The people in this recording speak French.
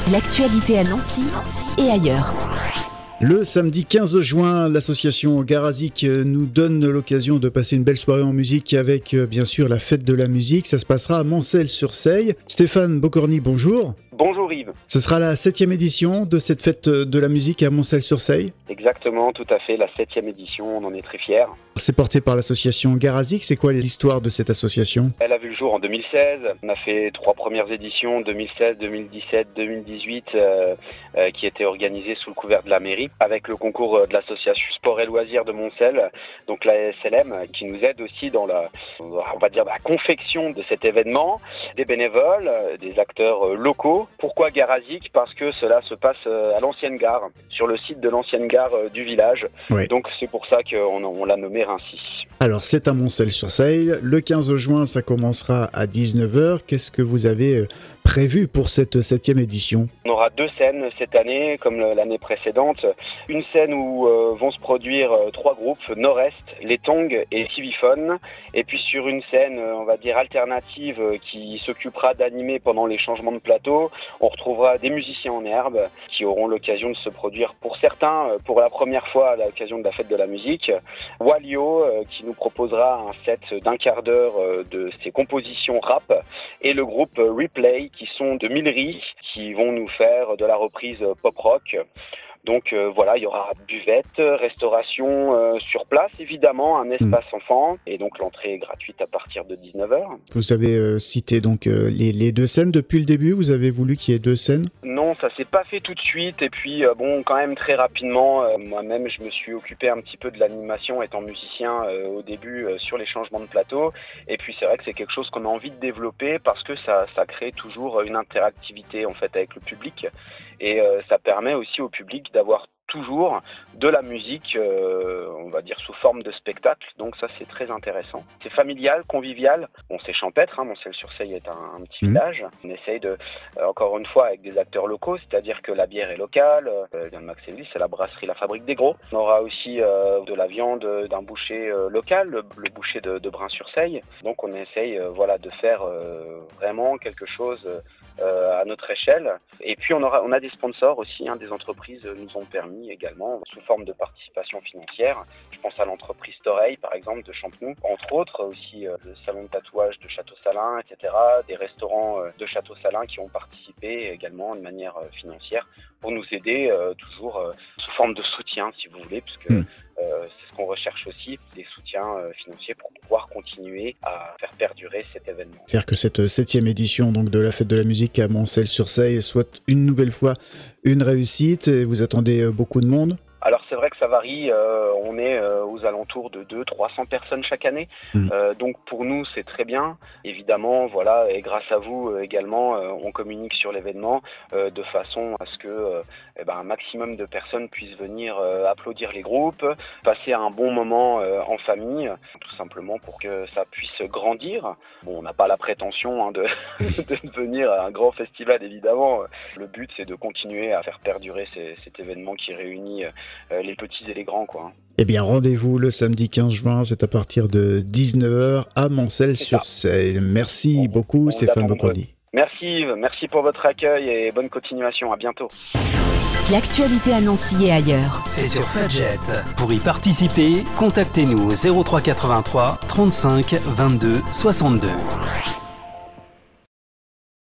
L'actualité à Nancy et ailleurs. Le samedi 15 juin, l'association Garazik nous donne l'occasion de passer une belle soirée en musique avec bien sûr la fête de la musique. Ça se passera à Moncel-sur-Seille. Stéphane Bocorny, bonjour. Bonjour Yves. Ce sera la 7e édition de cette fête de la musique à Moncel-sur-Seille. Exactement, tout à fait, la 7e édition, on en est très fiers. C'est porté par l'association Garazik. C'est quoi l'histoire de cette association ? Elle a vu le jour en 2016. On a fait 3 premières éditions, 2016, 2017, 2018, qui étaient organisées sous le couvert de la mairie, avec le concours de l'association Sport et Loisirs de Moncel, donc la SLM, qui nous aide aussi dans la confection de cet événement, des bénévoles, des acteurs locaux. Pourquoi Garazik ? Parce que cela se passe à l'ancienne gare, sur le site de l'ancienne gare du village. Oui. Donc c'est pour ça qu'on l'a nommé ainsi. Alors c'est à Moncel-sur-Seille. Le 15 juin, ça commencera à 19h. Qu'est-ce que vous avez prévu pour cette 7e édition ? On aura 2 scènes cette année, comme l'année précédente. Une scène où vont se produire 3 groupes, Nord-Est, Les Tongs et Civiphone. Et puis sur une scène, on va dire alternative, qui s'occupera d'animer pendant les changements de plateau, on retrouvera des musiciens en herbe qui auront l'occasion de se produire pour certains pour la première fois à l'occasion de la fête de la musique. Walio qui nous proposera un set d'1 quart d'heure de ses compositions rap, et le groupe Replay qui sont de Millery qui vont nous faire de la reprise pop-rock. Donc voilà, il y aura buvette, restauration sur place évidemment, un espace enfant, et donc l'entrée est gratuite à partir de 19h. Vous avez cité donc les 2 scènes depuis le début, vous avez voulu qu'il y ait 2 scènes ? Non, ça s'est pas fait tout de suite, et puis quand même très rapidement, moi-même je me suis occupé un petit peu de l'animation étant musicien au début sur les changements de plateau, et puis c'est vrai que c'est quelque chose qu'on a envie de développer parce que ça crée toujours une interactivité en fait avec le public, et ça permet aussi au public d'avoir toujours de la musique, on va dire sous forme de spectacle, donc ça c'est très intéressant. C'est familial, convivial, bon c'est champêtre, Moncel-sur-Seille est un petit village, on essaye de, encore une fois avec des acteurs locaux, c'est-à-dire que la bière est locale, vient de Maxéville, c'est la brasserie La Fabrique des Gros. On aura aussi de la viande d'un boucher local, le boucher de Brin-sur-Seille, donc on essaye de faire vraiment quelque chose à notre échelle. Et puis on a des sponsors aussi, des entreprises nous ont permis également sous forme de participation financière. Je pense à l'entreprise Toreil par exemple de Champenoux, entre autres aussi le salon de tatouage de Château-Salin, etc. Des restaurants de Château-Salin qui ont participé également de manière financière pour nous aider toujours sous forme de soutien si vous voulez, puisque c'est ce qu'on recherche aussi, des soutiens financiers pour pouvoir continuer à faire perdurer cet événement. Faire que cette 7e édition donc, de la fête de la musique à Moncel-sur-Seille soit une nouvelle fois une réussite, et vous attendez beaucoup de monde ? Alors c'est vrai que ça varie, on est aux alentours de 200-300 personnes chaque année, donc pour nous c'est très bien, évidemment, voilà, et grâce à vous également, on communique sur l'événement de façon à ce que un maximum de personnes puissent venir applaudir les groupes, passer un bon moment en famille, tout simplement pour que ça puisse grandir. Bon, on n'a pas la prétention de devenir un grand festival évidemment, le but c'est de continuer à faire perdurer cet événement qui réunit les petits et les grands, quoi. Eh bien, rendez-vous le samedi 15 juin, c'est à partir de 19h à Moncel-sur-Seille. Merci beaucoup, Stéphane Bocorny. Merci Yves, merci pour votre accueil et bonne continuation, à bientôt. L'actualité à Nancy et ailleurs. C'est sur Fudget. Pour y participer, contactez-nous au 03 83 35 22 62.